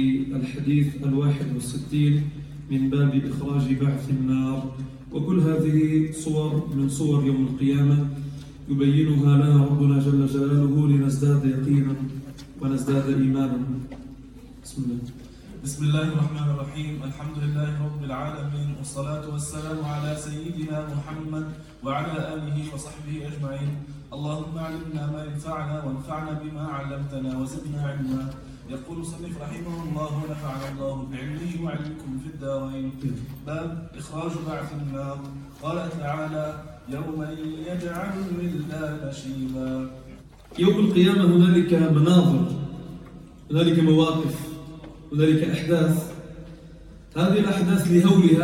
الحديث 61 من باب إخراج بعث النار. وكل هذه صور من صور يوم القيامة يبينها لنا ربنا جل جلاله لنزداد يقينا ونزداد إيمانا. بسم الله الرحمن الرحيم. الحمد لله رب العالمين، والصلاة والسلام على سيدنا محمد وعلى آله وصحبه أجمعين. اللهم علمنا ما ينفعنا وانفعنا بما علمتنا وزدنا علما. يقول صنف رحمه الله ونفعنا الله بعلمه وعلمكم في الدارين. باب إخراج بعث النار. قال تعالى: يوم يجعل الولدان شيبا. يوم القيامة هنالك مناظر، هنالك مواقف، هنالك أحداث. هذه الأحداث لهولها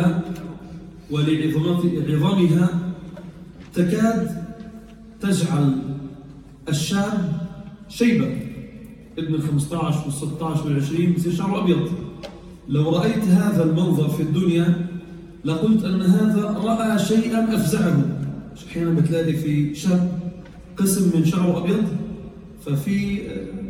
ولعظمها تكاد تجعل الشاب شيبا، ابن 15 وال16 وال20 يصير شعره أبيض. لو رأيت هذا المنظر في الدنيا لقلت أن هذا رأى شيئا أفزعه. أحيانا بتلاقي في شاب قسم من شعره أبيض، ففي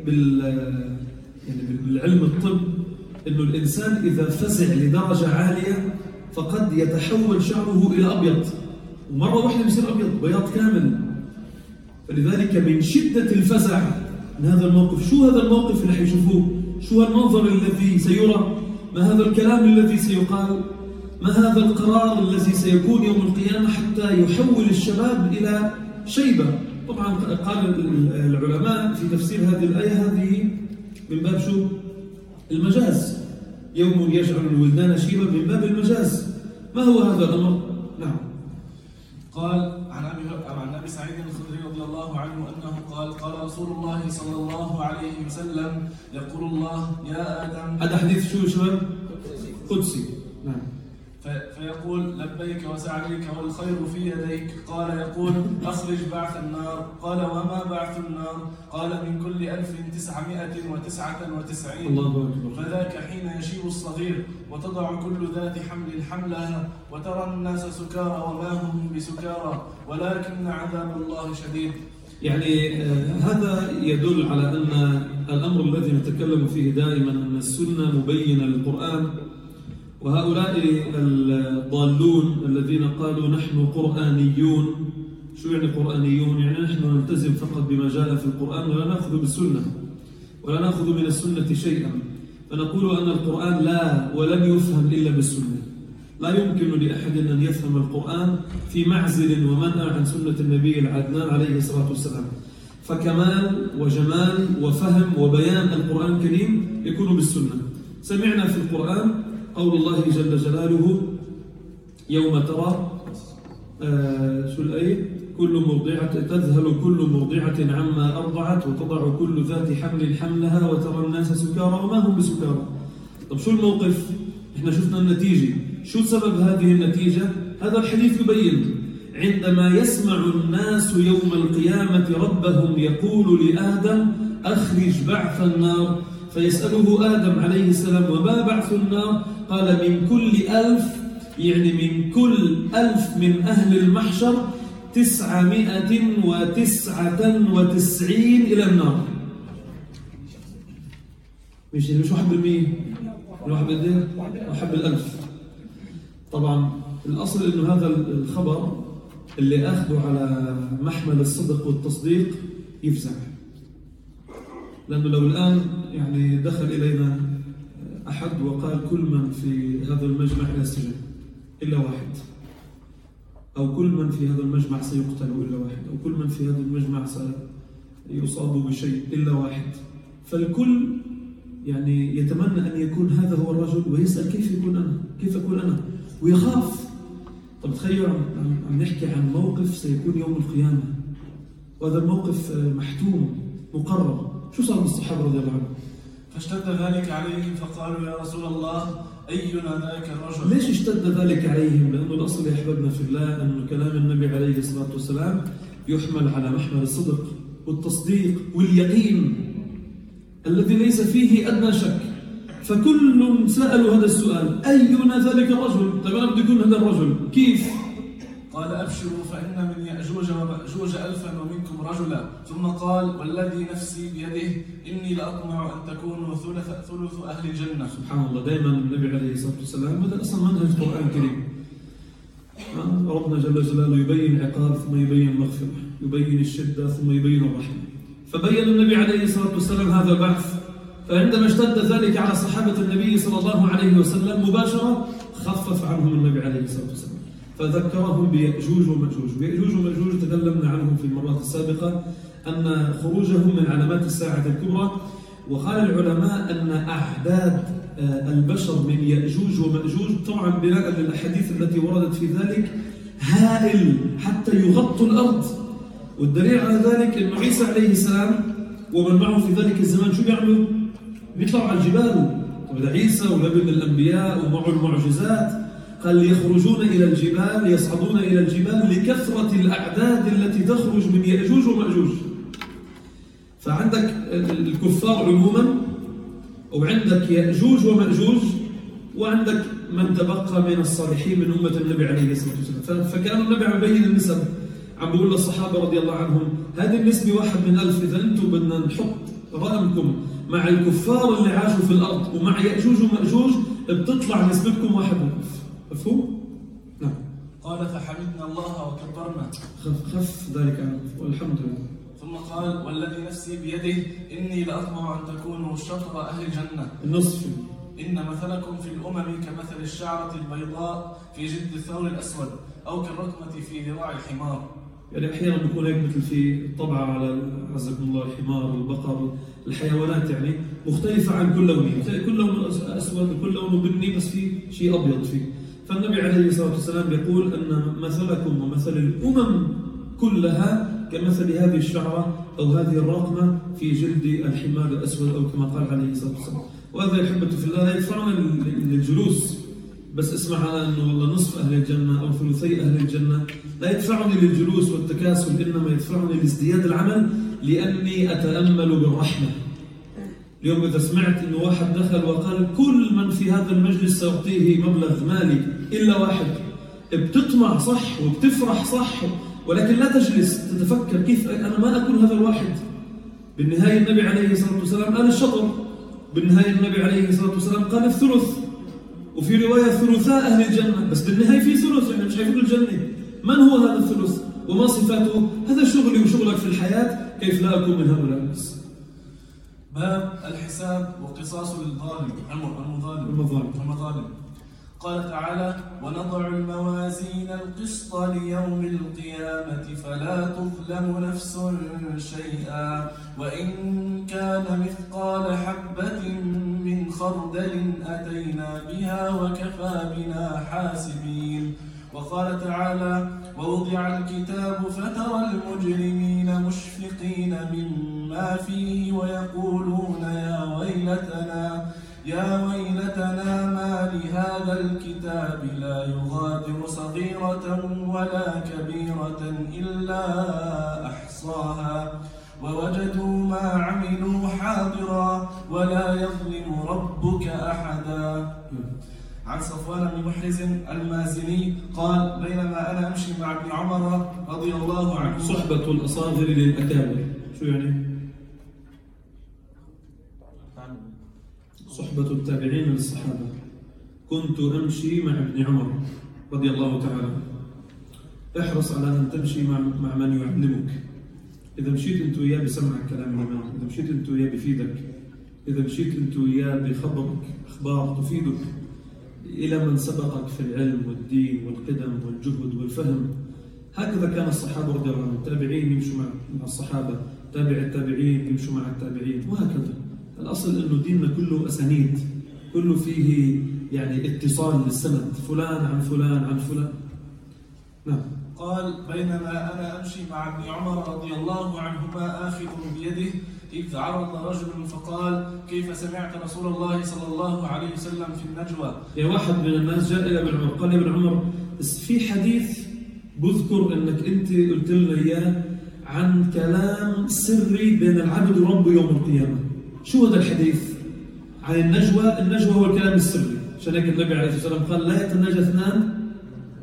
بالعلم الطب إنه الإنسان إذا فزع لدرجة عالية فقد يتحول شعره إلى أبيض، ومرة واحدة يصير أبيض بياض كامل. فلذلك من شدة الفزع من هذا الموقف، شو هذا الموقف اللي حيشوفوه؟ شو المنظر الذي سيرى؟ ما هذا الكلام الذي سيقال؟ ما هذا القرار الذي سيكون يوم القيامة حتى يحول الشباب إلى شيبة؟ طبعا قال العلماء في تفسير هذه الآية هذه من باب شو؟ المجاز. يوم يجعل الولدان شيبا من باب المجاز. ما هو هذا الأمر؟ نعم. قال عن أبي سعيد الخدري رضي الله عنه أنه قال: قال رسول الله صلى الله عليه وسلم: يقول الله: يا آدم. هذا حديث شو شباب؟ قدسي. نعم. فيقول: لبيك وسعديك والخير في يديك. قال: يقول: أخرج بعث النار. قال: وما بعث النار؟ قال: من كل 1999. الله أكبر. فذاك حين يشيب الصغير وتضع كل ذات حمل حملها وترى الناس سكارى وما هم بسكارى ولكن عذاب الله شديد. يعني هذا يدل على أن الأمر الذي نتكلم فيه دائما أن السنة مبينة للقرآن، وهؤلاء الضالون الذين قالوا نحن قرآنيون. شو يعني قرآنيون؟ يعني نحن نلتزم فقط بما جاء في القرآن ولا نأخذ بالسنة ولا نأخذ من السنة شيئا، فنقول أن القرآن لا ولن يفهم إلا بالسنة. لا يمكن لأحد أن يفهم القرآن في معزل ومنع عن سنة النبي العدنان عليه الصلاة والسلام. فكمال وجمال وفهم وبيان القرآن الكريم يكون بالسنة. سمعنا في القرآن قول الله جل جلاله: يوم ترى شو الآية؟ كل مرضعة تذهل كل مرضعة عما أرضعت وتضع كل ذات حمل حملها وترى الناس سكارى وما هم بسكارى. طب شو الموقف؟ احنا شفنا النتيجة. شو سبب هذه النتيجة؟ هذا الحديث يبين: عندما يسمع الناس يوم القيامة ربهم يقول لآدم: أخرج بعث النار. فيسأله آدم عليه السلام: وما بعث النار؟ قال: من كل 1000، يعني من كل 1000 من أهل المحشر 999 إلى النار. مش 1%، 1/1000. طبعا الأصل إنه هذا الخبر اللي أخذه على محمل الصدق والتصديق يفزع، لأنه لو الآن يعني دخل إلينا أحد وقال كل من في هذا المجمع إلى السجن إلا واحد، أو كل من في هذا المجمع سيقتل إلا واحد، أو كل من في هذا المجمع سيصاب بشيء إلا واحد، فالكل يعني يتمنى أن يكون هذا هو الرجل ويسأل كيف يكون أنا؟ كيف أكون أنا؟ ويخاف. طب تخيل عم نحكي عن موقف سيكون يوم القيامة، وهذا الموقف محتوم مقرر. شو صار بالصحابة رضي الله عنهم؟ فاشتد ذلك عليهم فقالوا: يا رسول الله، أينا ذاك الرجل؟ ليش اشتد ذلك عليهم؟ لأنه الأصل يا أحبابنا في الله أن كلام النبي عليه الصلاة والسلام يحمل على محمل الصدق والتصديق واليقين الذي ليس فيه أدنى شك. فكل سألوا هذا السؤال: أينا ذلك الرجل؟ طيب أنا بدي أكون هذا الرجل كيف؟ قال أبشروا فإن من يأجوج ومأجوج 1000 ومنكم رجلا. ثم قال والذي نفسي بيده إني لأطمع أن تكونوا ثلث أهل الجنة. سبحان الله، دائما النبي عليه الصلاة والسلام هذا أصلا منهج القرآن الكريم. ربنا جل جلاله يبين العقاب ثم يبين المغفرة، يبين الشدة ثم يبين الرحمة. فبين النبي عليه الصلاة والسلام هذا البعث، فعندما اشتد ذلك على صحابة النبي صلى الله عليه وسلم مباشرة خفف عنهم النبي عليه الصلاة والسلام، فذكرهم بيأجوج ومأجوج. ويأجوج ومأجوج تكلمنا عنهم في المرات السابقة أن خروجهم من علامات الساعة الكبرى. وقال العلماء أن أعداد البشر من يأجوج ومأجوج طبعا بناء للأحاديث التي وردت في ذلك هائل حتى يغطوا الأرض. والدليل على ذلك أن عيسى عليه السلام ومن معه في ذلك الزمان شو بيعملوا؟ بيطلعوا على الجبال. طب عيسى ونبي الأنبياء ومعه المعجزات قال يخرجون إلى الجبال، يصعدون إلى الجبال لكثرة الأعداد التي تخرج من يأجوج ومأجوج. فعندك الكفار عموما، وعندك يأجوج ومأجوج، وعندك من تبقى من الصالحين من أمة النبي عليه الصلاة والسلام. فكان النبي عم يبين النسب، عم بيقول للصحابة رضي الله عنهم هذه النسبة 1 من 1000، إذا أنتم بدنا نحط رقمكم مع الكفار اللي عاشوا في الأرض ومع يأجوج ومأجوج بتطلع نسبتكم 1 من 1000. مفهوم؟ نعم. قال فحمدنا الله وكبرنا. خف ذلك عنه والحمد لله. ثم قال والذي نفسي بيده إني لأطمع أن تكونوا شطر أهل الجنة. النصف. إن مثلكم في الأمم كمثل الشعرة البيضاء في جلد الثور الأسود أو كالركمة في ذراع الحمار. يعني أحيانا بيكون هيك مثل في الطبعة على عزكم الله الحمار والبقر، الحيوانات يعني مختلفة عن كل لونه، تلاقي كل لونه أسود وكل لونه بني بس في شيء أبيض فيه. فالنبي عليه الصلاة والسلام يقول أن مثلكم ومثل الأمم كلها كمثل هذه الشعرة أو هذه الرقمة في جلد الحمار الأسود أو كما قال عليه الصلاة والسلام. وهذا الأحبة في الله لا يدفعنا للجلوس بس اسمع على أنه والله نصف أهل الجنة أو ثلثي أهل الجنة، لا يدفعني للجلوس والتكاسل، إنما يدفعني لازدياد العمل لأني أتأمل بالرحمة. اليوم إذا سمعت أنه واحد دخل وقال كل من في هذا المجلس سأعطيه مبلغ مالي إلا واحد، بتطمع صح وبتفرح صح، ولكن لا تجلس تتفكر كيف أنا ما أكون هذا الواحد. بالنهاية النبي عليه الصلاة والسلام قال الشطر، بالنهاية النبي عليه الصلاة والسلام قال الثلث، وفي رواية ثلثاء أهل الجنة، بس بالنهاية في ثلث، يعني مش شايفين الجنة. من هو هذا الثلث وما صفاته؟ هذا شغلي وشغلك في الحياة، كيف لا أكون من هؤلاء الناس. باب الحساب وقصاص الظالم المظالم. قال تعالى ونضع الموازين القسط ليوم القيامة فلا تظلم نفس شيئا وإن كان مثقال حبة من خردل أتينا بها وكفى بنا حاسبين. وقال تعالى ووضع الكتاب فترى المجرمين مشفقين مما فيه ويقولون يا ويلتنا ما لهذا الكتاب لا يغادر صغيرة ولا كبيرة إلا أحصاها ووجدوا ما عملوا حاضرا ولا يظلم ربك أحدا. عن صفوان بن محرز المازني قال بينما أنا أمشي مع ابن عمر رضي الله عنه. صحبة الأصاغر للأكابر شو يعني؟ صحبة التابعين للصحابة. كنت أمشي مع ابن عمر رضي الله تعالى. احرص على أن تمشي مع من يعلمك. إذا مشيت أنت وياه بسمعك كلام الإمام، إذا مشيت أنت وياه بفيدك، إذا مشيت أنت وياه بخبرك أخبار تفيدك إلى من سبقك في العلم والدين والقدم والجهد والفهم. هكذا كان الصحابة رضي الله عنهم، التابعين يمشوا مع الصحابة، تابع التابعين يمشوا مع التابعين، وهكذا. الأصل أنه ديننا كله أسانيد، كله فيه يعني اتصال للسند، فلان عن فلان عن فلان. نعم. قال بينما أنا أمشي مع ابن عمر رضي الله عنهما آخذ بيده إذ عرض رجل فقال كيف سمعت رسول الله صلى الله عليه وسلم في النجوى. يعني واحد من الناس جاء إلى ابن عمر قال يا ابن عمر في حديث بذكر أنك أنت قلت لنا إياه عن كلام سري بين العبد وربه يوم القيامة. شو هذا الحديث؟ عن النجوى. النجوى هو الكلام السري، عشان هيك النبي عليه الصلاة والسلام قال لا يتناجى اثنان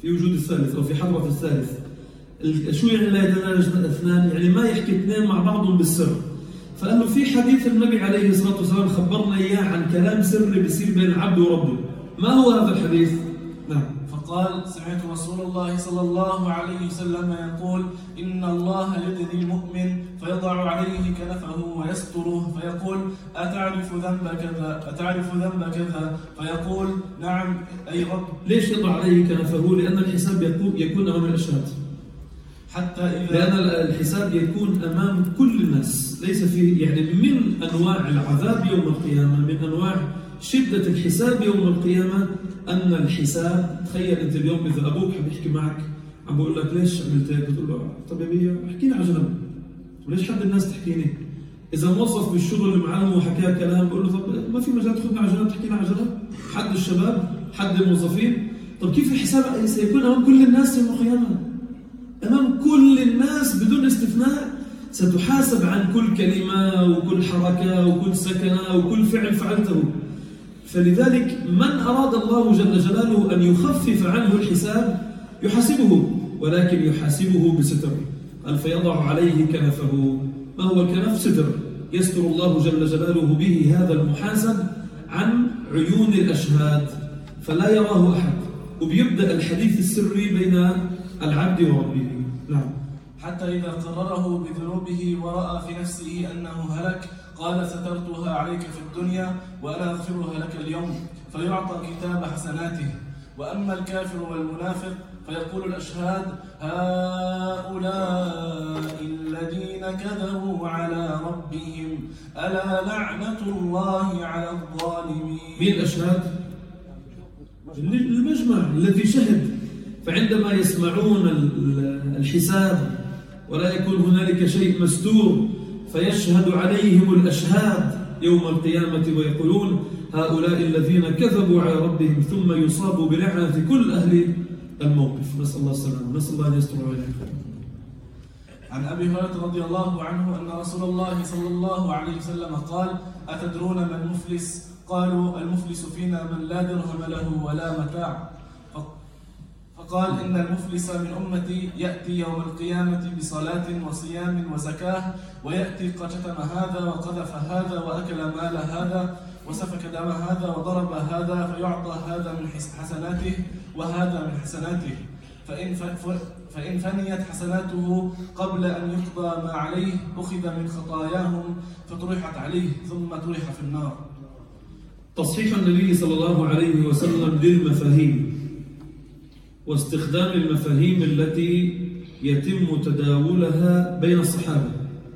في وجود الثالث أو في حضرة الثالث. شو يعني لا يتناجى اثنان؟ يعني ما يحكي اثنين مع بعضهم بالسر. فقال له في حديث النبي عليه الصلاة والسلام خبرنا إياه عن كلام سري بيصير بين العبد وربه. ما هو هذا الحديث؟ نعم. فقال: سمعت رسول الله صلى الله عليه وسلم يقول: إن الله يدني المؤمن فيضع عليه كنفه ويستره فيقول: أتعرف ذنب كذا؟ أتعرف ذنب كذا؟ فيقول: نعم أي رب. ليش يضع عليه كنفه؟ لأن الحساب يكون أمام الأشهاد. حتى إذا لأن الحساب يكون أمام كل الناس، ليس فيه يعني من أنواع العذاب يوم القيامة، من أنواع شدة الحساب يوم القيامة أن الحساب. تخيل أنت اليوم إذا أبوك عم يحكي معك عم بقول لك ليش عملت هيك؟ بتقول له طب يا بيه احكيني على جنب، وليش حد الناس تحكيني؟ إذا موظف بالشغل اللي معاه وحكى كلام بقول له طب ما في مجال تاخذنا على جنب تحكينا على جنب؟ حد الشباب، حد الموظفين. طب كيف الحساب سيكون أمام كل الناس يوم القيامة؟ أمام كل الناس بدون استثناء، ستحاسب عن كل كلمة وكل حركة وكل سكنة وكل فعل فعلته. فلذلك من أراد الله جل جلاله أن يخفف عنه الحساب يحاسبه، ولكن يحاسبه بستر. قال: فيضع عليه كنفه. ما هو الكنف؟ ستر يستر الله جل جلاله به هذا المحاسب عن عيون الأشهاد فلا يراه أحد. وبيبدأ الحديث السري بين العبد وربه. نعم. حتى إذا قرره بذنوبه ورأى في نفسه أنه هلك قال: سترتها عليك في الدنيا وأنا أغفرها لك اليوم، فيعطى كتاب حسناته. وأما الكافر والمنافق فيقول الأشهاد: هؤلاء الذين كذبوا على ربهم ألا لعنة الله على الظالمين. مين الأشهاد؟ المجمع الذي شهد. فعندما يسمعون الحساب ولا يكون هنالك شيء مستور فيشهد عليهم الأشهاد يوم القيامة ويقولون: هؤلاء الذين كذبوا على ربهم، ثم يصابوا بلعنة كل أهل الموقف. نسأل الله السلامة، نسأل الله أن يستر علينا. عن أبي هريرة رضي الله عنه أن رسول الله صلى الله عليه وسلم قال: أتدرون ما المفلس؟ قالوا: المفلس فينا من لا درهم له ولا متاع. فقال: إن المفلس من أمتي يأتي يوم القيامة بصلاة وصيام وزكاة، ويأتي قد شتم هذا وقذف هذا وأكل مال هذا وسفك دم هذا وضرب هذا، فيعطى هذا من حسناته وهذا من حسناته، فإن فنيت حسناته قبل أن يقضى ما عليه أخذ من خطاياهم فطرحت عليه ثم طرح في النار. تصحيح النبي صلى الله عليه وسلم للمفاهيم واستخدام المفاهيم التي يتم تداولها بين الصحابة.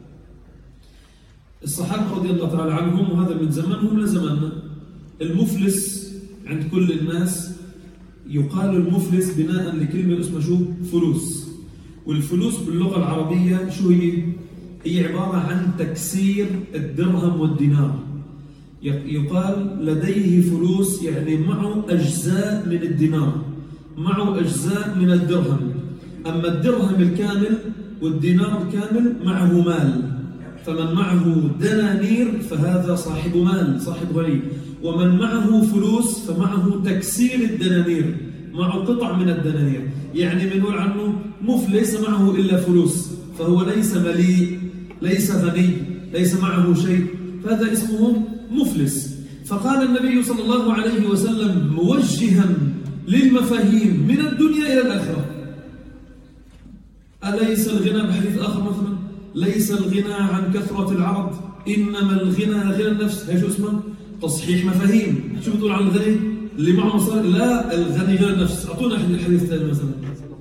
الصحابة رضي الله تعالى عنهم، وهذا من زمنهم لزمننا. المفلس عند كل الناس يقال المفلس بناء لكلمة اسمها شو؟ فلوس. والفلوس باللغة العربية شو هي؟ هي عبارة عن تكسير الدرهم والدينار. يقال لديه فلوس، يعني معه أجزاء من الدينار، معه أجزاء من الدرهم. أما الدرهم الكامل والدينار الكامل معه مال. فمن معه دنانير فهذا صاحب مال، صاحب غني. ومن معه فلوس فمعه تكسير الدنانير، معه قطع من الدنانير. يعني بنقول عنه ليس معه إلا فلوس، فهو ليس مليء، ليس غني، ليس معه شيء، فهذا اسمه مفلس. فقال النبي صلى الله عليه وسلم موجها للمفاهيم من الدنيا إلى الآخرة: أليس الغنى، بحديث آخر مثلا: ليس الغنى عن كثرة العرض إنما الغنى غنى النفس. هي شو اسمه؟ تصحيح مفاهيم. شو بتقول عن الغني؟ اللي معه مصاري؟ لا، الغني غنى النفس. أعطونا حديث ثاني مثلا.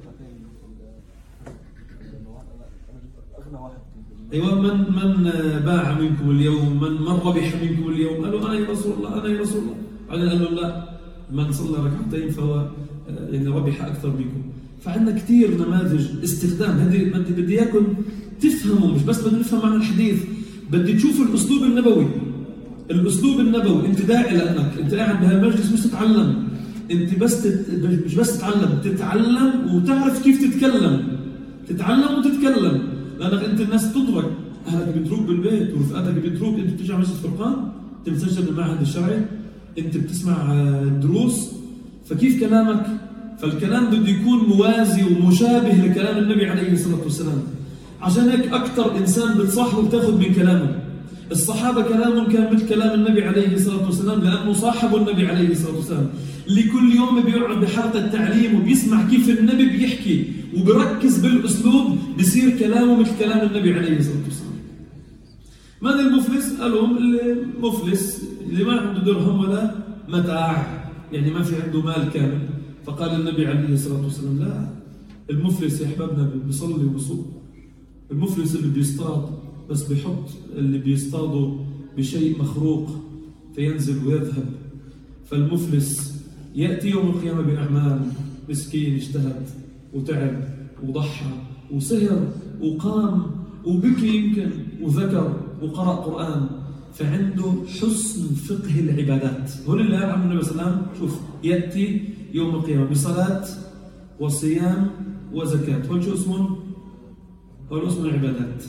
أيوة: من باع منكم اليوم، من ربح منكم اليوم؟ قالوا: أنا يا رسول الله، أنا يا رسول الله. بعدين قال لهم: لا، من صلى ركعتين فهو يعني ربح أكثر منكم. فعندنا كثير نماذج استخدام. هذه بدي إياكم تفهموا، مش بس بدنا نفهم معنى الحديث، بدي تشوفوا الأسلوب النبوي. الأسلوب النبوي، أنت داعي لأنك أنت قاعد بهالمجلس مش تتعلم، أنت مش بس تتعلم وتعرف كيف تتعلم وتتكلم. لأنك أنت الناس تدرك، أهلك بيتروك بالبيت ورفقاتك بيتروك، أنت بتيجي على مسجد فرقان، أنت بتسجل بالمعهد الشرعي، أنت بتسمع دروس، فكيف كلامك؟ فالكلام بده يكون موازي ومشابه لكلام النبي عليه الصلاة والسلام. عشان هيك أكثر إنسان بتصاحبه بتاخذ من كلامه. الصحابة كلامهم كان مثل كلام النبي عليه الصلاة والسلام لأنه صاحبوا النبي عليه الصلاة والسلام. اللي كل يوم بيقعد بحلقة تعليم وبيسمع كيف النبي بيحكي وبركز بالأسلوب بصير كلامه مثل كلام النبي عليه الصلاة والسلام. من المفلس؟ قالهم المفلس اللي ما عنده درهم ولا متاع، يعني ما في عنده مال كامل. فقال النبي عليه الصلاة والسلام لا، المفلس يا أحبابنا بيصلي وبيصوم. المفلس اللي بيصطاد بس بيحط اللي بيصطاده بشيء مخروق فينزل ويذهب. فالمفلس يأتي يوم القيامة بأعمال، مسكين اجتهد وتعب وضحى وسهر وقام وبكي يمكن وذكر وقرأ قرآن، فعنده حسن فقه العبادات. هو اللي قال عنه النبي صلى الله عليه وسلم شوف يأتي يوم القيامة بصلاة وصيام وزكاة. هو شو اسمه؟ هو اسمه العبادات.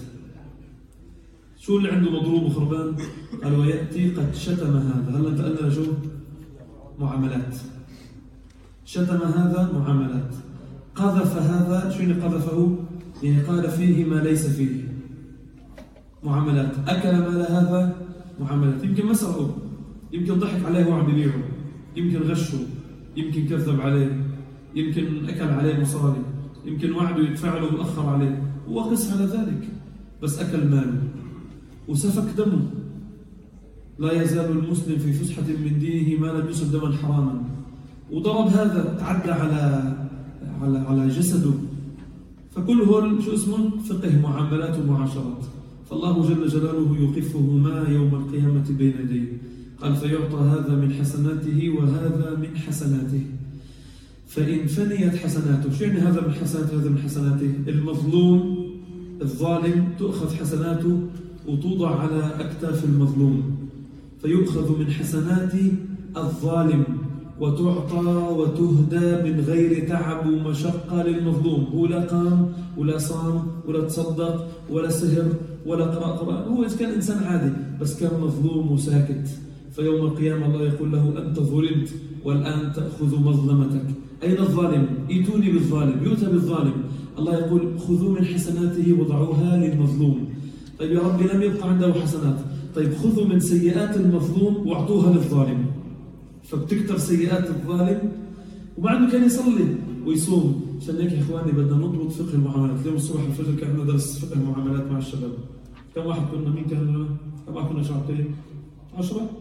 شو اللي عنده مضروب وخربان؟ قال ويأتي قد شتم هذا. هلا انت قلنا شو؟ معاملات. شتم هذا معاملات. قذف هذا، شو اللي قذفه؟ يعني قال فيه ما ليس فيه، معاملات. أكل مال هذا معاملات. يمكن مسرقه، يمكن ضحك عليه وهو عم بيبيعه، يمكن غشه، يمكن كذب عليه، يمكن أكل عليه مصاري، يمكن وعده يدفع له وأخر عليه، وقس على ذلك، بس أكل ماله وسفك دمه. لا يزال المسلم في فسحة من دينه ما لم يصب دما حراما. وضرب هذا، تعدى على جسده. فكل هول شو اسمه؟ فقه معاملات ومعاشرات. فالله جل جلاله يوقفهما يوم القيامة بين يديه. قال فيعطى هذا من حسناته وهذا من حسناته. فإن فنيت حسناته، شو يعني هذا من حسناته وهذا من حسناته؟ المظلوم الظالم تؤخذ حسناته وتوضع على أكتاف المظلوم، فيؤخذ من حسنات الظالم وتعطى وتهدى من غير تعب ومشقة للمظلوم. هو لا قام ولا صام ولا تصدق ولا سهر ولا قرأ قرآن، هو إذا كان إنسان عادي بس كان مظلوم وساكت. فيوم القيامة الله يقول له أنت ظلمت والآن تأخذ مظلمتك. أين الظالم؟ ائتوني بالظالم. يؤتى بالظالم، الله يقول خذوا من حسناته وضعوها للمظلوم. طيب يا ربي لم يبقى عنده حسنات، طيب خذوا من سيئات المظلوم واعطوها للظالم. فبتكتر سيئات الظالم وبعده كان يصلي ويصوم. عشان هيك يا اخواني بدنا نضبط فقه المعاملات. اليوم الصبح الفجر كان عندنا درس فقه المعاملات مع الشباب. كم واحد كنا؟ مين كان؟ كم واحد كنا شعبتين؟ 10؟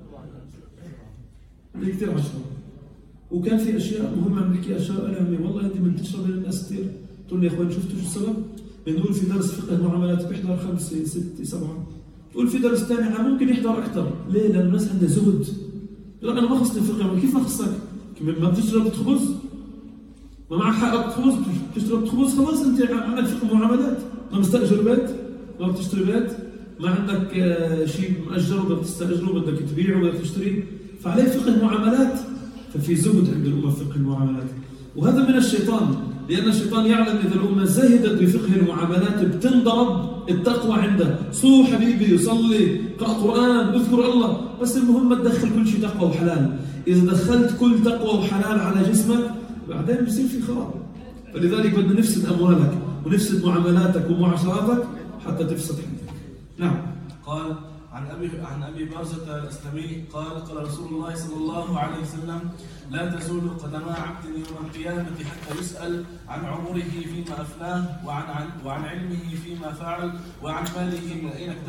ليه كثير 10. وكان في اشياء مهمه عم نحكي اشياء انا عمي والله انت من تشرب الناس كثير. تقول لي يا اخوان شفتوا شو السبب؟ بنقول في درس فقه المعاملات بيحضر 5 6 7. تقول في درس ثاني ممكن يحضر اكثر. ليه؟ لان الناس عندها زهد. لا أنا ما خصني فقه. كيف ما خصك؟ ما بتشرب خبز؟ ما معك حق خبز؟ بتشرب خبز خلاص أنت عندك فقه معاملات. ما مستأجر بيت؟ ما بتشتري بيت؟ ما عندك شيء مأجره بدك تستأجره بدك تبيعه بدك تشتري، فعليه فقه معاملات. ففي زهد عند الأمة فقه المعاملات، وهذا من الشيطان، لأن الشيطان يعلم إذا الأمة زهدت بفقه المعاملات بتنضرب التقوى عنده. صو حبيبي يصلي قرأ قرآن اذكر الله، بس المهم ما تدخل كل شيء تقوى وحلال. إذا دخلت كل تقوى وحلال على جسمك بعدين بصير في خراب. فلذلك بدنا نفسد أموالك ونفسد معاملاتك ومعاشراتك حتى تفسد حياتك. نعم. قال عن أبي برزة الأسلمي قال رسول الله صلى الله عليه وسلم لا تزول قدما عبد يوم القيامة حتى يسأل عن عمره فيما أفناه وعن علمه فيما فعل وعن ماله من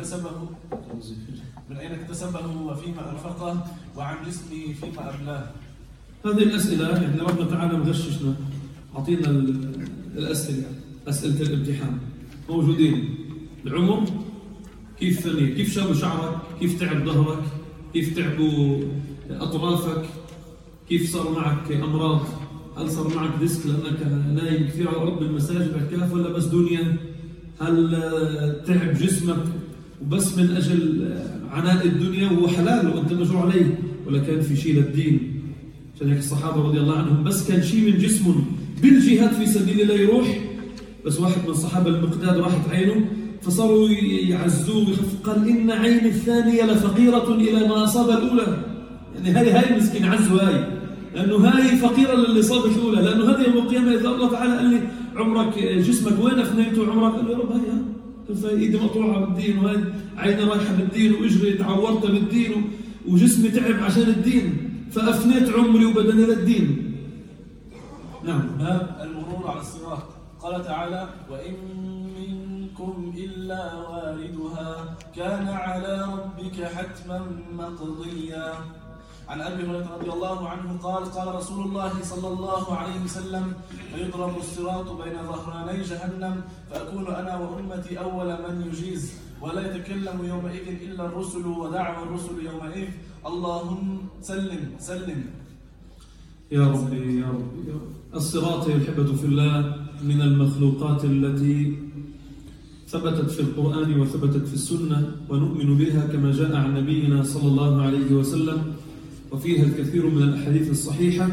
أين اكتسبه وفيما أنفقه وعن جسمه فيما أبلاه. هذه الأسئلة يعني ربنا تعالى مغششنا، أعطينا الأسئلة، أسئلة الامتحان موجودين. العمر كيف ثاني، كيف شاب شعرك، كيف تعب ظهرك، كيف تعبوا أطرافك، كيف صار معك أمراض، هل صار معك ديسك لأنك نايم كثير على أرض المساجد اعتكاف ولا بس دنيا، هل تعب جسمك وبس من أجل عناء الدنيا وهو حلال وأنت مجروع عليه، ولا كان في شيء للدين. عشان هيك الصحابة رضي الله عنهم بس كان شيء من جسمهم بالجهاد في سبيل الله يروح، بس واحد من الصحابة المقداد راحت عينه فصاروا يعزوه ويخفوا، قال إن عين الثانية لفقيرة إلى ما أصاب الأولى. يعني هاي مسكين عزوا، هاي لأنه هاي فقيرة للإصابة الأولى، لأنه هذه يوم القيامة إذا الله تعالى قال لي عمرك جسمك وين أفنيته عمرك؟ قال لي يا رب هاي إيدي مقطوعة بالدين، وهاي عيني رايحة بالدين، وإجري تعورت بالدين، وجسمي تعب عشان الدين، فأفنيت عمري وبدني للدين. نعم. باب المرور على الصراط. قال تعالى: وإن منكم إلا واردها كان على ربك حتما مقضيا. عن أبي هريرة رضي الله عنه قال: قال رسول الله صلى الله عليه وسلم: فيضرب الصراط بين ظهراني جهنم فأكون أنا وأمتي أول من يجيز، ولا يتكلم يومئذ إلا الرسل، ودعوى الرسل يومئذ: اللهم سلم سلم. يا ربي يا ربي يا رب. الصراط يا الحبة في الله من المخلوقات التي ثبتت في القرآن وثبتت في السنة، ونؤمن بها كما جاء عن نبينا صلى الله عليه وسلم، وفيها الكثير من الأحاديث الصحيحة.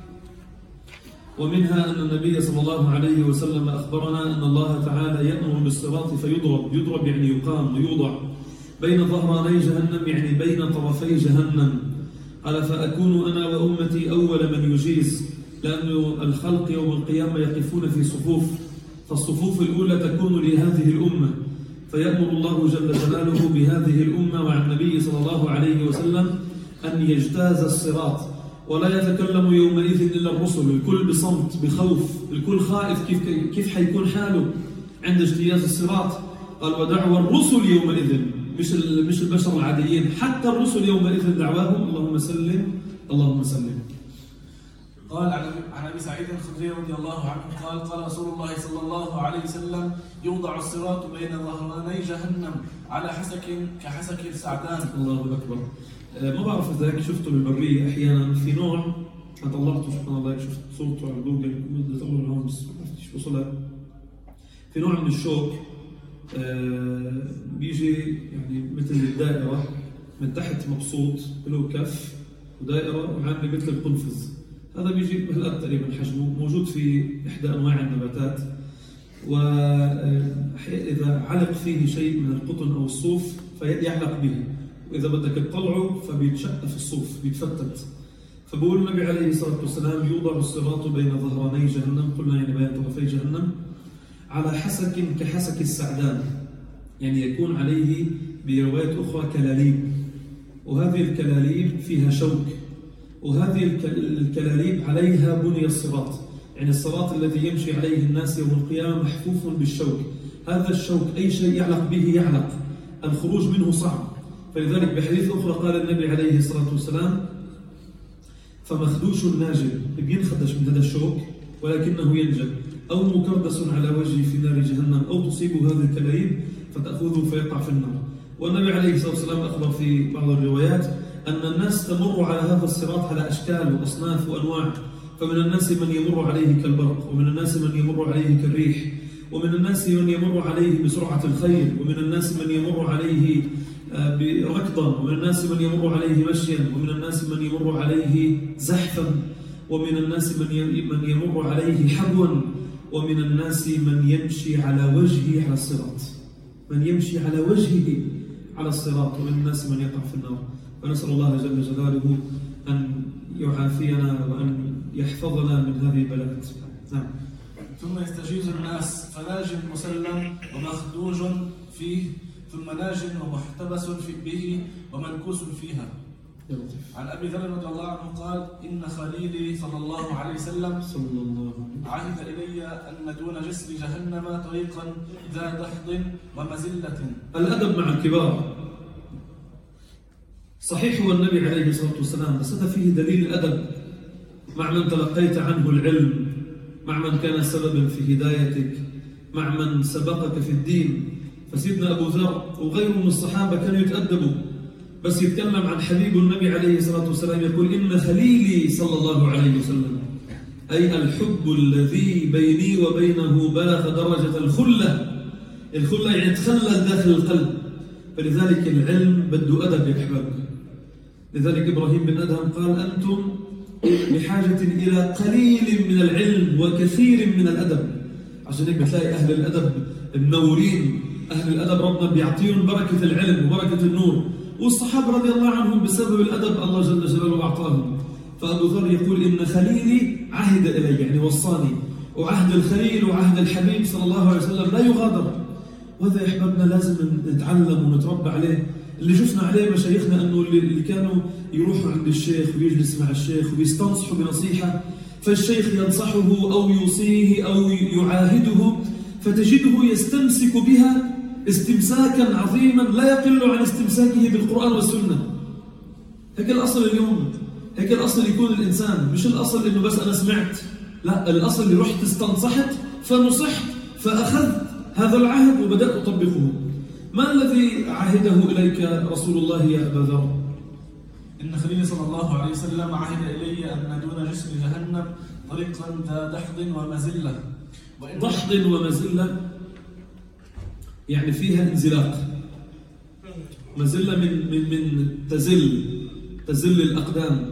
ومنها أن النبي صلى الله عليه وسلم أخبرنا أن الله تعالى يأمر بالصراط فيضرب يعني يقام ويوضع بين ظهراني جهنم، يعني بين طرفي جهنم. قال: فأكون أنا وأمتي أول من يجيز، لأن الخلق يوم القيامة يقفون في صفوف، فالصفوف الأولى تكون لهذه الأمة، فيأمر الله جل جلاله بهذه الأمة وعن النبي صلى الله عليه وسلم أن يجتاز الصراط، ولا يتكلم يومئذ إلا الرسل، الكل بصمت بخوف، الكل خائف كيف حيكون حاله عند اجتياز الصراط. قال: ودعوى الرسل يومئذ، مش البشر العاديين، حتى الرسل يومئذ دعواهم: اللهم سلم اللهم سلم. قال عن أبي سعيد الخدري رضي الله عنه قال: قال رسول الله صلى الله عليه وسلم: يوضع الصراط بين ظهراني جهنم على حسك كحسك السعدان. الله أكبر. ما بعرف إذا شفته بالبرية أحيانا في نوع، أنا طلعته سبحان الله، شفت صورته على جوجل، بدي أطلع هون بس ما عرفتش شو وصلها. في نوع من الشوك بيجي يعني مثل الدائرة، من تحت مبسوط له كف ودائرة وعامل مثل القنفذ، هذا بيجي بهالقد تقريبا حجمه، موجود في إحدى أنواع النباتات، وإذا علق فيه شيء من القطن أو الصوف فيعلق به، وإذا بدك تطلعه فبيتشق في الصوف بيتفتت. فبقول النبي عليه الصلاة والسلام: يوضع الصراط بين ظهراني جهنم، قلنا يعني بين طرفي جهنم، على حسك كحسك السعدان، يعني يكون عليه برواية أخرى كلاليب، وهذه الكلاليب فيها شوك، وهذه الكلاليب عليها بني الصراط، يعني الصراط الذي يمشي عليه الناس يوم القيامة محفوف بالشوك. هذا الشوك أي شيء يعلق به يعلق، الخروج منه صعب. فلذلك بحديث أخرى قال النبي عليه الصلاة والسلام: فمخدوش ناجل، بينخدش من هذا الشوك ولكنه ينجل، أو مكردس على وجهه في نار جهنم، أو تصيبه هذه الكلاليب فتأخذه فيقع في النار. والنبي عليه الصلاة والسلام أخبر في بعض الروايات أن الناس تمر على هذا الصراط على أشكال وأصناف وأنواع، فمن الناس من يمر عليه كالبرق، ومن الناس من يمر عليه كالريح، ومن الناس من يمر عليه بسرعة الخيل، ومن الناس من يمر عليه بركضا، ومن الناس من يمر عليه مشيا، ومن الناس من يمر عليه زحفا، ومن الناس من يمر عليه حبوا، ومن الناس من يمشي على وجهه على الصراط، من يمشي على وجهه على الصراط، ومن الناس من يقع في النار. فنسأل الله جل جلاله أن يعافينا وأن يحفظنا من هذه البلاءات. نعم. ثم يستجيز الناس فناج مسلم ومخدوج فيه، ثم ناج ومحتبس به ومنكوس فيها. عن أبي ذر رضي الله عنه قال: إن خليلي صلى الله عليه وسلم عهد إلي أن دون جسر جهنم طريقا ذا دحض ومزلة. الأدب مع الكبار صحيح، هو النبي عليه الصلاة والسلام، بس هذا فيه دليل الأدب مع من تلقيت عنه العلم، مع من كان سببا في هدايتك، مع من سبقك في الدين. فسيدنا أبو ذر وغيره من الصحابة كانوا يتأدبوا، بس يتكلم عن حبيب النبي عليه الصلاة والسلام يقول: إن خليلي صلى الله عليه وسلم، أي الحب الذي بيني وبينه بلغ درجة الخلة. الخلة يعني تخلل داخل القلب، فلذلك العلم بده أدب يا أحباب. لذلك إبراهيم بن أدهم قال: أنتم بحاجة إلى قليل من العلم وكثير من الأدب. عشان هيك بتلاقي أهل الأدب منورين، أهل الأدب ربنا بيعطيهم بركة العلم وبركة النور، والصحابة رضي الله عنهم بسبب الأدب الله جل جلاله أعطاهم. فأبو ذر يقول إن خليلي عهد إلي، يعني وصاني، وعهد الخليل وعهد الحبيب صلى الله عليه وسلم لا يغادر. وهذا يا أحبابنا لازم نتعلم ونتربى عليه. اللي شفنا عليه مشايخنا أنه اللي كانوا يروحوا عند الشيخ ويجلس مع الشيخ ويستنصحوا بنصيحة، فالشيخ ينصحه أو يوصيه أو يعاهده، فتجده يستمسك بها استمساكا عظيما لا يقل عن استمساكه بالقرآن والسنة. هيك الأصل اليوم، هيك الأصل يكون الإنسان، مش الأصل إنه بس أنا سمعت، لا، الأصل اللي رحت استنصحت فنصحت فأخذت هذا العهد وبدأت أطبقه. ما الذي عهده إليك رسول الله يا أبا ذر؟ إن خليل صلى الله عليه وسلم عهد إلي أن دون جسر جهنم طريقا ذا دحض ومزلة. دحض ومزلة يعني فيها انزلاق، مزلة من تزل الأقدام.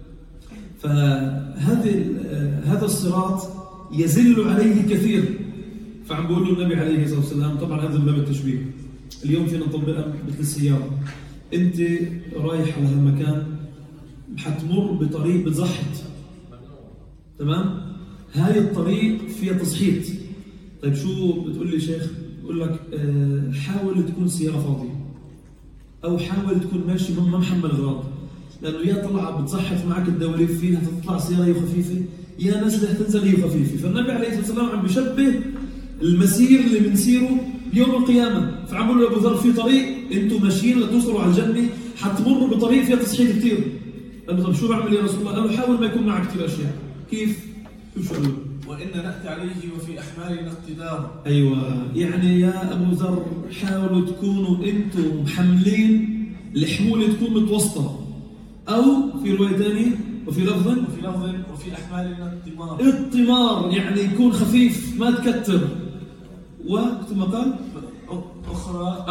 فهذا الصراط يزل عليه كثير. فعم بقول له النبي عليه الصلاة والسلام، طبعا هذا من باب التشبيه، اليوم فينا نطبقها مثل السيارة. أنت رايح على هالمكان حتمر بطريق بتزحط، تمام؟ هاي الطريق فيها تصحيط. طيب شو بتقول لي شيخ؟ بقول لك حاول تكون سيارة فاضية، أو حاول تكون ماشي ما محمل أغراض، لأنه يا طلعة بتزحف معك الدواليب فيها تطلع سيارة خفيفة، يا نزلة تنزل هي خفيفة. فالنبي عليه الصلاة والسلام عم بيشبه المسير اللي بنسيره يوم القيامة. فعم بقول لأبو ذر في طريق أنتم ماشيين لتوصلوا على الجنة، حتمروا بطريق فيها تصحيح كثير. قال له طب شو بعمل يا رسول الله؟ قال له حاول ما يكون معك كثير أشياء. كيف؟ شو قال له؟ وإن نأتي عليه وفي أحمالنا اقتدار. أيوة، يعني يا أبو ذر حاولوا تكونوا أنتم محملين، الحمولة تكون متوسطة، أو في رواية ثانية وفي لفظ وفي أحمالنا اضطمار، يعني يكون خفيف ما تكتر. وثم قال أخرى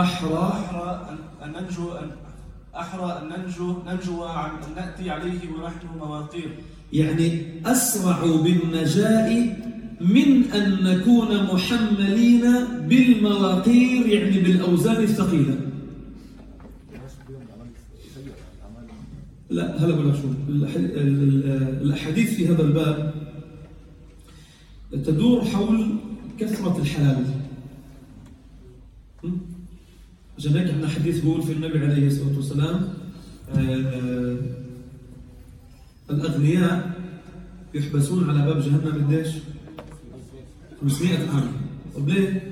أحرى أن ننجو عن أن نأتي عليه ونحن مواقير. يعني أسرع بالنجاة من أن نكون محملين بالمواقير، يعني بالأوزان الثقيلة. لا هلا بقول لك شو الأحاديث في هذا الباب تدور حول كثرة الحلال. عشان هيك عندنا حديث بيقول في النبي عليه الصلاة والسلام الأغنياء يحبسون على باب جهنم قديش؟ 500 عام. طب ليه؟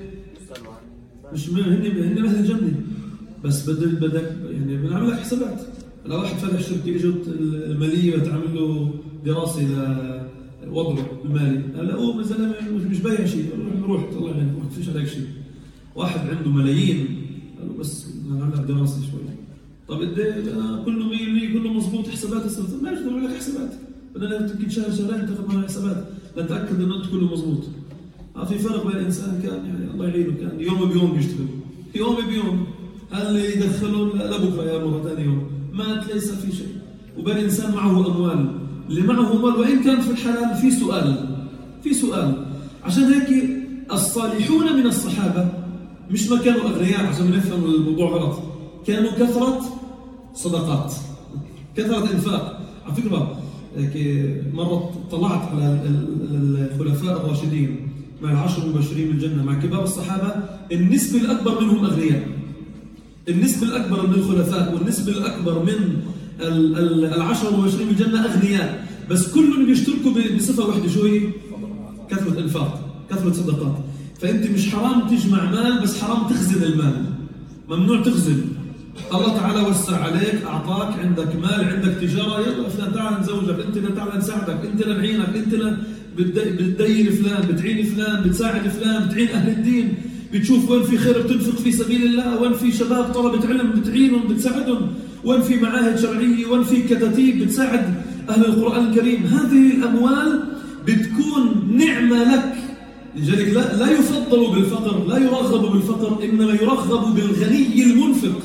مش هن أهل الجنة، بس بدك يعني بنعمل لك حسابات. لو واحد فتح شركة اجت المالية بتعمل له دراسة لوضعه المالي، هلا هو زلمة مش بايع شيء، نروح طلع منه ما فيش هذاك شيء. واحد عنده ملايين قالوا بس نعمل لك دراسة شوي. طب أنا كله 100% كله مضبوط حسابات السنة، ماشي نعمل لك حسابات، بدنا تمكن شهر شهرين تاخذ معنا حسابات لنتأكد إنه أنت كله مضبوط. في فرق بين الإنسان كان يعني الله يعينه كان يوم بيوم يشتغل، يوم بيوم اللي يدخلون لبكره يا مرة ثاني يوم مات ليس في شيء. وبين إنسان معه أموال، اللي معه أموال وإن كان في الحلال في سؤال. عشان هيك الصالحون من الصحابة مش ما كانوا أغنياء عشان نفهم الموضوع غلط، كانوا كثرة صدقات، كثرة إنفاق. على فكرة مرة طلعت على الخلفاء الراشدين مع العشر المبشرين بالجنة مع كبار الصحابة، النسبة الأكبر منهم أغنياء، النسبة الأكبر من الخلفاء والنسبة الأكبر من العشر المبشرين بالجنة أغنياء، بس كلهم بيشتركوا بصفة واحدة، شو هي؟ كثرة إنفاق، كثرة صدقات. فأنت مش حرام تجمع مال، بس حرام تخزن المال، ممنوع تخزن. الله تعالى وسع عليك، أعطاك، عندك مال، عندك تجارة، يلا فلان تعال نزوجك، أنت تعال نساعدك، أنت نعينك، أنت بتدين فلان، بتعين فلان، بتساعد فلان، بتعين أهل الدين، بتشوف وين في خير بتنفق في سبيل الله، وين في شباب طلبة علم بتعينهم بتساعدهم، وين في معاهد شرعية، وين في كتاتيب بتساعد أهل القرآن الكريم. هذه الأموال بتكون نعمة لك. لذلك لا يفضل بالفقر، لا يرغب بالفقر، إنما يرغب بالغني المنفق،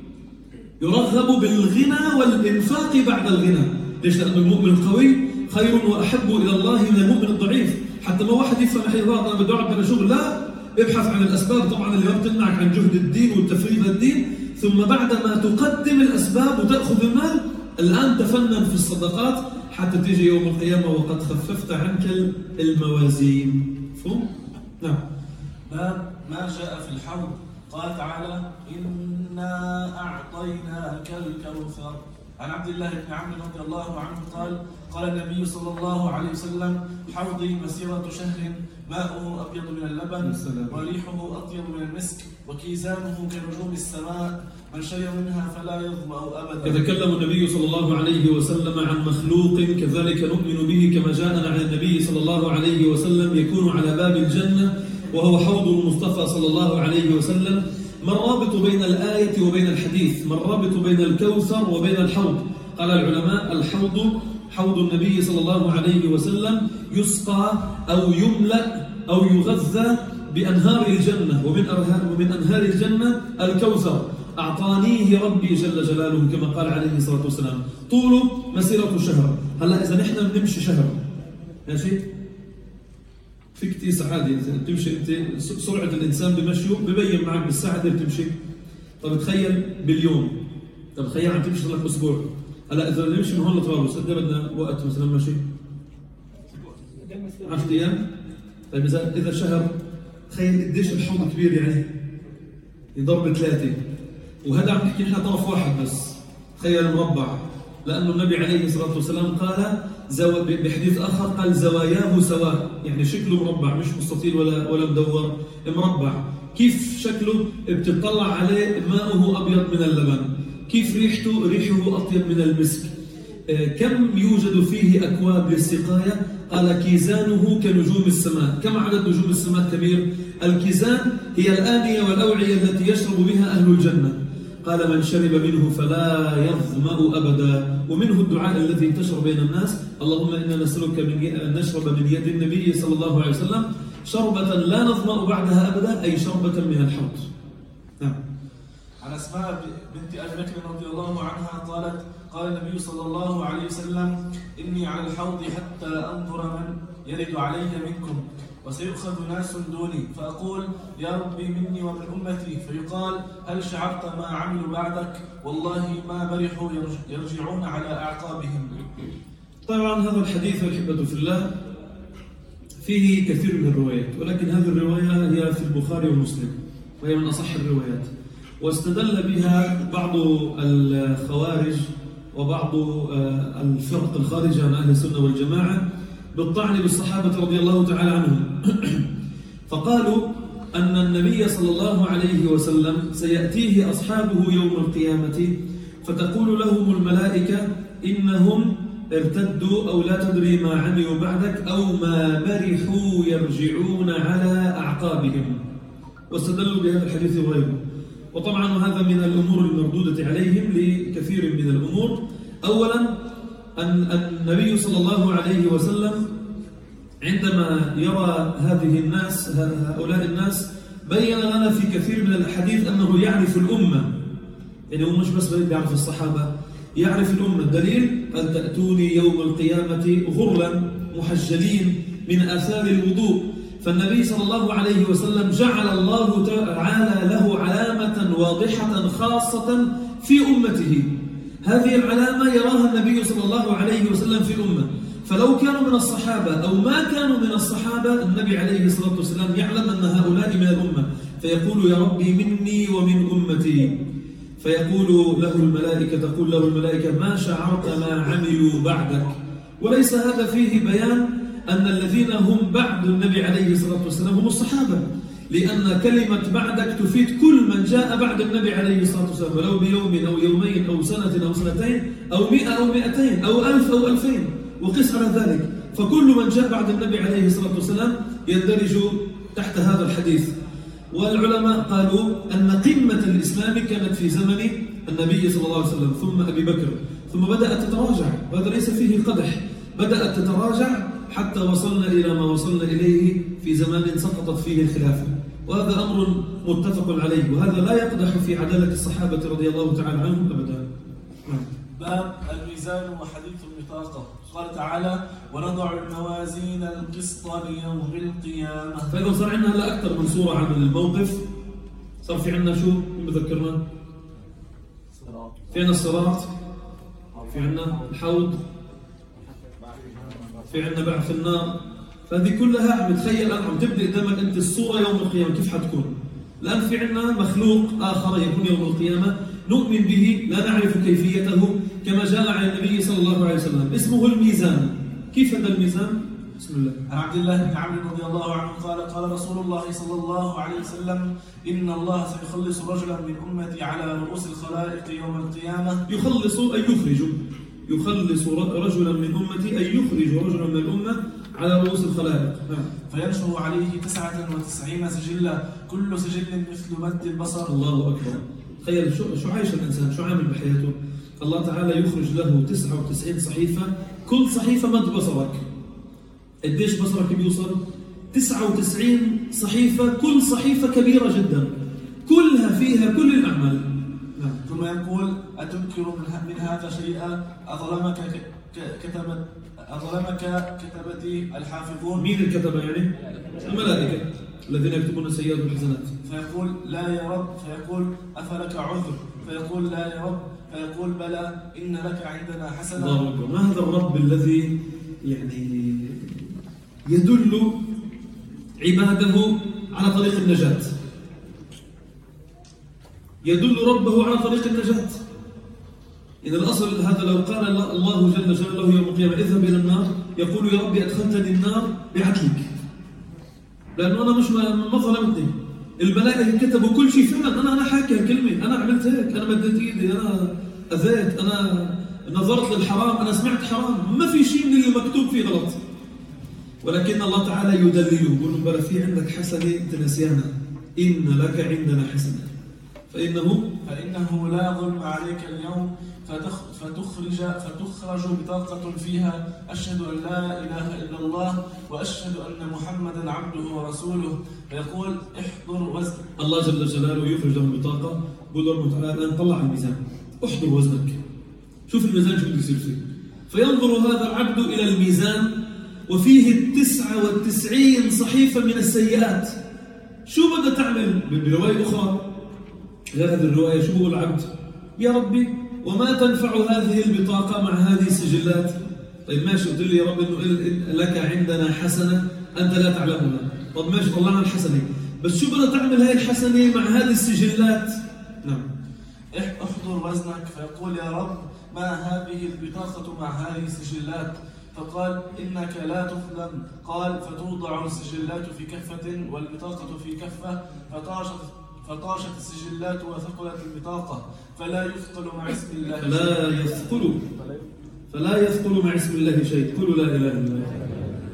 يرغب بالغنى والإنفاق بعد الغنى. ليش؟ لأن المؤمن القوي خير وأحب إلى الله من المؤمن الضعيف. حتى ما واحد يفهم حيرات أنا بدي أقعد بلا شغل، لا، ابحث عن الأسباب طبعا اللي ما بتمنعك عن جهد الدين والتفريغ للدين، ثم بعد ما تقدم الأسباب وتأخذ المال الآن تفنن في الصدقات حتى تيجي يوم القيامة وقد خففت عنك الموازين. مفهوم؟ نعم. باب ما جاء في الحوض. قال تعالى: إنا أعطيناك الكوثر. عن عبد الله بن عمرو رضي الله عنه قال: قال النبي صلى الله عليه وسلم: حوضي مسيرة شهر، ماؤه أبيض من اللبن وريحه أطيب من المسك وكيزانه كنجوم السماء، من شرب منها فلا يظمأ أبدا. يتكلم النبي صلى الله عليه وسلم عن مخلوق كذلك نؤمن به كما جاءنا عن النبي صلى الله عليه وسلم، يكون على باب الجنة وهو حوض المصطفى صلى الله عليه وسلم. ما الرابط بين الآية وبين الحديث؟ ما الرابط بين الكوثر وبين الحوض؟ قال العلماء: الحوض حوض النبي صلى الله عليه وسلم يسقى أو يملأ أو يغذى بأنهار الجنة، ومن أنهار الجنة الكوثر أعطانيه ربي جل جلاله كما قال عليه الصلاة والسلام، طوله مسيرة شهر. هلا إذا نحن بنمشي شهر ماشي فيك تقيس عادي، تمشي انت سرعه الانسان بمشيه ببين معك بالساعه قدر تمشي. طب تخيل باليوم، طب تخيل عم تمشي لك اسبوع. هلا اذا نمشي من هون لطرابلس قد بدنا وقت مثلا ماشي 10 ايام. طيب اذا شهر، تخيل قديش الحوض كبير، يعني يضرب 3. وهذا عم نحكي نحن طرف واحد بس، تخيل مربع، لانه النبي عليه الصلاه والسلام قال بحديث آخر قال: زواياه سواء، يعني شكله مربع مش مستطيل ولا مدور، مربع. كيف شكله؟ بتطلع عليه ماؤه أبيض من اللبن. كيف ريحه أطيب من المسك. كم يوجد فيه أكواب للسقاية؟ قال: كيزانه كنجوم السماء. كم عدد نجوم السماء كبير؟ الكيزان هي الآنية والأوعية التي يشرب بها أهل الجنة. قال: من شرب منه فلا يظمأ أبدا. ومنه الدعاء الذي انتشر بين الناس: اللهم إنا نسألك أن نشرب من يد النبي صلى الله عليه وسلم شربة لا نظمأ بعدها أبدا، أي شربة من الحوض. نعم. عن أسماء بنت أبي بكر رضي الله عنها قالت: قال النبي صلى الله عليه وسلم: إني على الحوض حتى أنظر من يرد علي منكم، وسيؤخذ ناس دوني، فأقول: يا ربي مني ومن أمتي، فيقال: هل شعرت ما عملوا بعدك؟ والله ما برحوا يرجعون على أعقابهم. طبعا هذا الحديث الأحبة في الله فيه كثير من الروايات، ولكن هذه الرواية هي في البخاري ومسلم، وهي من أصح الروايات، واستدل بها بعض الخوارج وبعض الفرق الخارجة عن أهل السنة والجماعة بالطعن بالصحابة رضي الله تعالى عنهم. فقالوا أن النبي صلى الله عليه وسلم سيأتيه أصحابه يوم القيامة فتقول لهم الملائكة: إنهم ارتدوا أو لا تدري ما عملوا بعدك أو ما برحوا يرجعون على أعقابهم. واستدلوا بهذا الحديث وغيره. وطبعا هذا من الأمور المردودة عليهم لكثير من الأمور. أولا أن النبي صلى الله عليه وسلم عندما يرى هؤلاء الناس بين لنا في كثير من الحديث أنه يعرف الأمة، يعني هو مش بس بيعرف الصحابة، يعرف الأمة. الدليل: أن تأتوني يوم القيامة غرلا محجلين من آثار الوضوء. فالنبي صلى الله عليه وسلم جعل الله تعالى له علامة واضحة خاصة في أمته. هذه العلامة يراها النبي صلى الله عليه وسلم في الأمة. فلو كانوا من الصحابة أو ما كانوا من الصحابة، النبي عليه الصلاة والسلام يعلم أن هؤلاء من الأمة، فيقول: يا ربي مني ومن أمتي. فيقول له الملائكة، تقول له الملائكة: ما شعرت ما عملوا بعدك. وليس هذا فيه بيان أن الذين هم بعد النبي عليه الصلاة والسلام هم الصحابة، لأن كلمة بعدك تفيد كل من جاء بعد النبي عليه الصلاة والسلام، ولو بيوم أو يومين أو سنة أو سنتين أو 100 أو 200 أو 1000 أو 2000، وقس على ذلك. فكل من جاء بعد النبي عليه الصلاة والسلام يندرج تحت هذا الحديث. والعلماء قالوا أن قمة الإسلام كانت في زمن النبي صلى الله عليه وسلم، ثم أبي بكر، ثم بدأت تتراجع، وهذا ليس فيه قدح، بدأت تتراجع حتى وصلنا إلى ما وصلنا إليه في زمان سقطت فيه الخلافة، وهذا أمر متفق عليه، وهذا لا يقدح في عدالة الصحابة رضي الله تعالى عنهم أبدا. باب الميزان وحديث البطاقة. قال تعالى: ونضع الموازين القسط ليوم القيامة. فإذا صار عندنا هلا أكثر من صورة عن الموقف. صار في عندنا شو؟ مين بذكرنا؟ في عندنا الصراط، في عندنا الحوض، في عندنا بعث النار. فهذه كلها عم تخيل عم تبدأ قدامك أنت الصورة يوم القيامة كيف حتكون. الآن في عندنا مخلوق آخر يكون يوم القيامة نؤمن به لا نعرف كيفيته كما جاء عن النبي صلى الله عليه وسلم، اسمه الميزان. كيف هذا الميزان؟ بسم الله. عن عبد الله بن عمرو رضي الله عنه قال قال رسول الله صلى الله عليه وسلم إن الله سيخلص رجلا من أمتي على رؤوس الخلائق يوم القيامة. يخلص أي يخرج، يخلص رجلا من أمتي أي يخرج رجلا من الأمة على رؤوس الخلائق. فينشر عليه 99 سجلا كل سجل مثل مد البصر. الله أكبر. تخيل شو عايش الإنسان، شو عامل بحياته. الله تعالى يخرج له 99 صحيفة، كل صحيفة مد بصرك. قديش بصرك بيوصل؟ 99 صحيفة، كل صحيفة كبيرة جدا كلها فيها كل الأعمال. ثم يقول أتنكر من هذا شيئا أظلمك كتبتي الحافظون. مين الكتبة يعني؟ الملائكة الذين يكتبون السيئات والحسنات. فيقول لا يا رب، فيقول أفلك عذر؟ فيقول لا يا رب، فيقول بلى إن لك عندنا حسنة. الله أكبر. ما هذا الرب الذي يعني يدل عباده على طريق النجاة، يدل ربه على طريق النجاة. إن الأصل هذا لو قال الله جل جلاله يوم القيامة اذهب إلى النار، يقول يا ربي أدخلتني النار بعدلك، لأنه أنا مش ما ظلمتني. الملائكة كتبوا كل شيء فعلا، أنا حاكي هالكلمة، أنا عملت هيك، أنا مديت إيدي، أنا أذيت، أنا نظرت للحرام، أنا سمعت حرام، ما في شيء من اللي مكتوب فيه غلط. ولكن الله تعالى يدلله يقول بلا في عندك حسنة أنت نسيانها، إن لك عندنا حسنة فإنه لا ظلم عليك اليوم، فتخرج بطاقة فيها أشهد أن لا إله إلا الله وأشهد أن محمدا عبده ورسوله. فيقول احضر وزن. الله جل جلاله يخرج له بطاقة، يقول له تعالى الآن طلع الميزان، احضر وزنك، شوف الميزان شو بده يصير فيه. فينظر هذا العبد إلى الميزان وفيه 99 صحيفة من السيئات. شو بدأ تعمل؟ برواية أخرى غير هذه الرواية شو بقول العبد؟ يا ربي وما تنفع هذه البطاقة مع هذه السجلات؟ طيب ماشي، قلت لي يا رب إنه لك عندنا حسنة أنت لا تعلمها. طب ماشي طلعنا الحسنة، بس شو بدأ تعمل هاي الحسنة مع هذه السجلات؟ نعم. احضر وزنك. فيقول يا رب ما هذه البطاقة مع هذه السجلات؟ فقال إنك لا تظلم. قال فتوضع السجلات في كفة والبطاقة في كفة، فطاشت السجلات وثقلت البطاقة، فلا يثقل مع اسم الله فلا يثقل مع اسم الله شيء. قولوا لا إله إلا الله.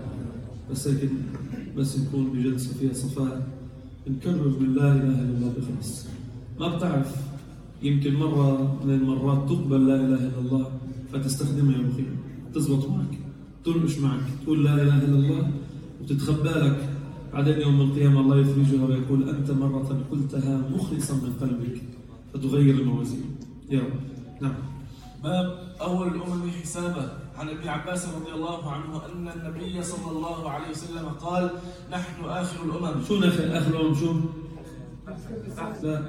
بس نكون بجلسة فيها صفاء، نكرر بالله إله إلا الله بخلص. ما بتعرف يمكن مرة من المرات تقبل لا إله إلا الله فتستخدمها يا أخي، تزبط معك، تنقش معك، تقول لا إله إلا الله وتتخبى لك، بعدين يوم القيامة الله يخرجها ويقول أنت مرة قلتها مخلصا من قلبك فتغير الموازين. يا رب. نعم. باب أول الأمم حسابه. عن ابن عباس رضي الله عنه أن النبي صلى الله عليه وسلم قال نحن آخر الأمم. شو آخر الأمم شو؟ لا.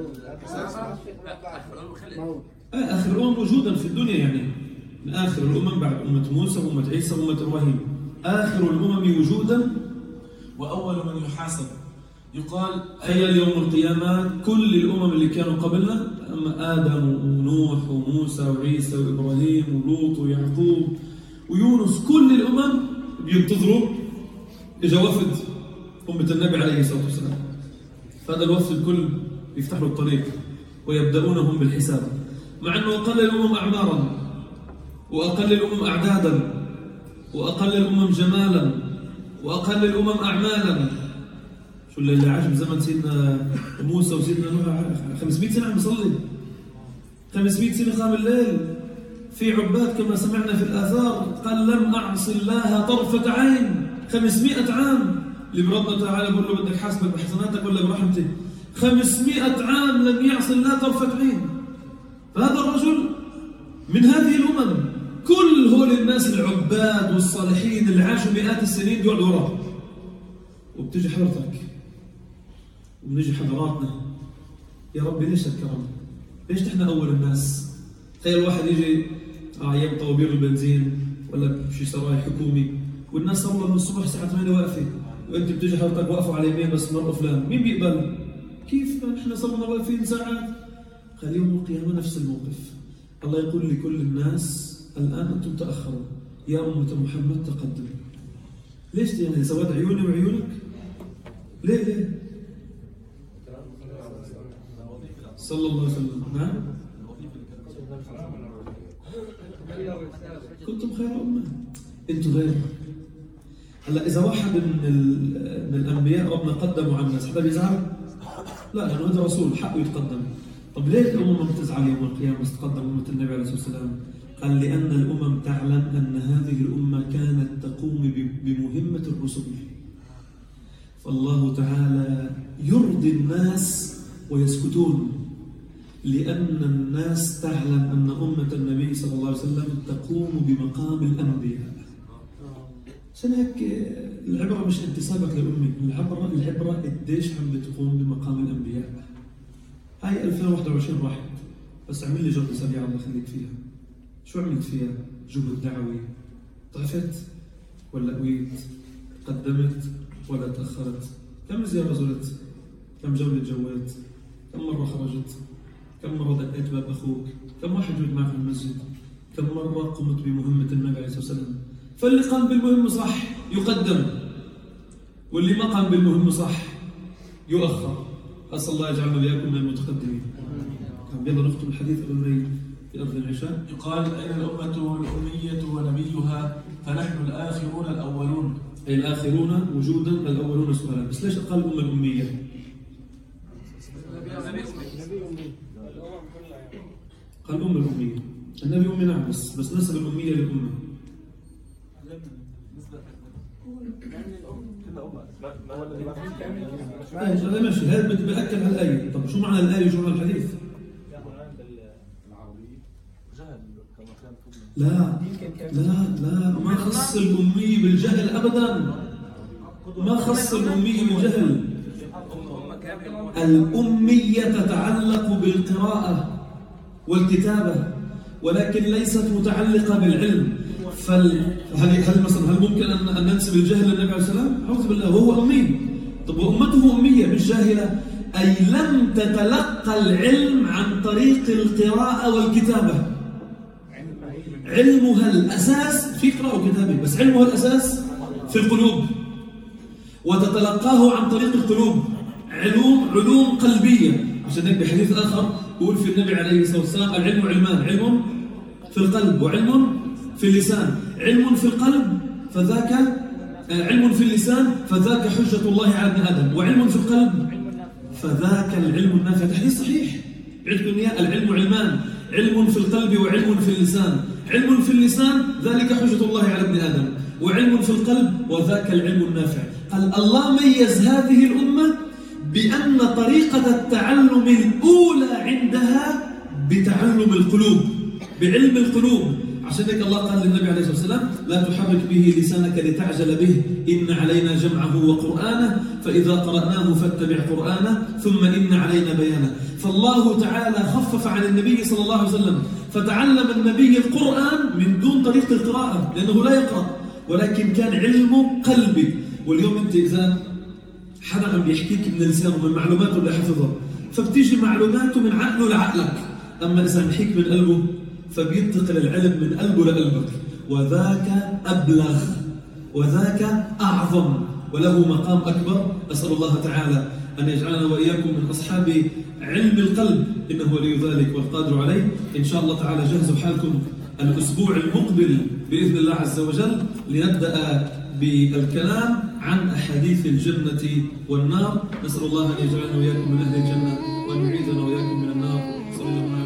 آخر الأمم وجودا في الدنيا، يعني من آخر الأمم بعد أمة موسى وأمة عيسى وأمة إبراهيم، آخر الأمم وجودا وأول من يحاسب. يقال تخيل يوم القيامة كل الأمم اللي كانوا قبلنا، أما آدم ونوح وموسى وعيسى وإبراهيم ولوط ويعقوب ويونس، كل الأمم بينتظروا إجا وفد أمة النبي عليه الصلاة والسلام. فهذا الوفد الكل يفتح له الطريق ويبدأونهم بالحساب، مع أنه أقل الأمم أعمارا وأقل الأمم أعدادا وأقل الأمم جمالا وأقل الأمم أعمالا. شو اللي عاش بزمن سيدنا موسى وسيدنا نوح 500 سنة عم بيصلي، 500 سنة قام الليل في عباد كما سمعنا في الآثار، قال لم أعص الله طرفة عين 500 عام. اللي بربنا تعالى بقول له بدك حاسبك بحسناتك ولا برحمتي؟ 500 عام لم يعص الله طرفة عين. فهذا الرجل من هذه الأمم، كل هول الناس العباد والصالحين اللي عاشوا مئات السنين بيقعدوا وراه، وبتجي حضرتك وبنجي حضراتنا. يا ربي ليش الكرم؟ ليش نحن أول الناس؟ تخيل واحد يجي أيام طوابير البنزين ولا بشي سراي حكومي، والناس صاروا من الصبح الساعة 8 واقفة، وأنت بتيجي حضرتك واقفوا على يمين بس مرقوا فلان، مين بيقبل؟ كيف نحن صرنا واقفين ساعات؟ قال يوم القيامة نفس الموقف. الله يقول لكل الناس الآن أنتم تأخروا، يا أمة محمد تقدموا. ليش يعني سواد عيوني وعيونك؟ ليه؟ صلى الله عليه وسلم. نعم؟ كنتم خير أمة، أنتم غير. هلا إذا واحد من الأنبياء ربنا قدموا على الناس، حدا بيزعل؟ لا، لأنه هذا رسول حقه يتقدم. طب ليه الأمم بتزعل يوم القيامة تقدم أمة النبي عليه الصلاة والسلام؟ قال لأن الأمم تعلم أن هذه الأمة كانت تقوم بمهمة الرسل، فالله تعالى يرضي الناس ويسكتون، لأن الناس تعلم أن أمة النبي صلى الله عليه وسلم تقوم بمقام الأنبياء. عشان هيك العبرة مش انتسابك لأمك، العبرة قديش عم بتقوم بمقام الأنبياء. هاي 2021 راحت، بس اعمل لي جولة سريعة الله يخليك فيها. شو عملت فيها؟ جهد دعوي، ضعفت ولا قويت؟ قدمت ولا تأخرت؟ كم زيارة زرت؟ كم جولة جويت؟ كم مرة خرجت؟ كم مرة دقيت باب أخوك؟ كم واحد جوت معك في المسجد؟ كم مرة قمت بمهمة النبي عليه الصلاة والسلام؟ فاللي قام بالمهمة صح يقدم، واللي ما قام بالمهمة صح يؤخر. أسأل الله يجعلنا وإياكم من المتقدمين. يلا نختم الحديث قبل ما يأذن العشاء. يقال أين الأمة الأمية ونبيها؟ فنحن الآخرون الأولون. أي الآخرون وجودا الأولون سؤالا. بس ليش قال الأمة الأمية؟ قال الأمة الأمية. النبي أمي نعم، بس نسب الأمية للأمة. هذا ماشي، هذا بأكد على الآية. طب شو معنى الآية وشو معنى الحديث؟ لا ما خص الأمي بالجهل أبدا، ما خص الأمي بالجهل. الأمية تتعلق بالقراءة والكتابة، ولكن ليست متعلقة بالعلم. هل ممكن أن ننسب الجهل للنبي عليه السلام؟ أعوذ بالله، وهو أمي. طب وأمته أمية مش جاهلة، أي لم تتلقى العلم عن طريق القراءة والكتابة. علمها الأساس في قراءة وكتابة، بس علمها الأساس في القلوب، وتتلقاه عن طريق القلوب، علوم قلبية. عشان هيك بحديث آخر يقول في النبي عليه الصلاة والسلام: العلم علمان، علم في القلب وعلم في اللسان. علم في القلب فذاك علم في اللسان فذاك حجة الله على ابن آدم، وعلم في القلب فذاك العلم النافع. حديث صحيح عندكم إياه. العلم علمان، علم في القلب وعلم في اللسان. علم في اللسان ذلك حجة الله على ابن آدم، وعلم في القلب وذاك العلم النافع. قال الله ميز هذه الأمة بأن طريقة التعلم الأولى عندها بتعلم القلوب، بعلم القلوب. عشان هيك الله قال للنبي عليه الصلاة والسلام: لا تحرك به لسانك لتعجل به، إن علينا جمعه وقرآنه، فإذا قرأناه فاتبع قرآنه، ثم إن علينا بيانه. فالله تعالى خفف عن النبي صلى الله عليه وسلم، فتعلم النبي القرآن من دون طريق القراءة، لأنه لا يقرأ، ولكن كان علمه قلبي. واليوم أنت إذا حدا عم بيحكيك من لسانه، من معلوماته اللي حفظها، فبتيجي معلوماته من عقله لعقلك. أما إذا بيحكيك من قلبه فبينتقل العلم من قلبه لقلبك، وذاك أبلغ وذاك أعظم وله مقام أكبر. أسأل الله تعالى أن يجعلنا وإياكم من أصحاب علم القلب، إنه ولي ذلك والقادر عليه. إن شاء الله تعالى جهزوا حالكم الأسبوع المقبل بإذن الله عز وجل لنبدأ بالكلام عن أحاديث الجنة والنار. نسأل الله أن يجعلنا وإياكم من أهل الجنة وأن يعيذنا وإياكم من النار. صلى الله عليه وسلم.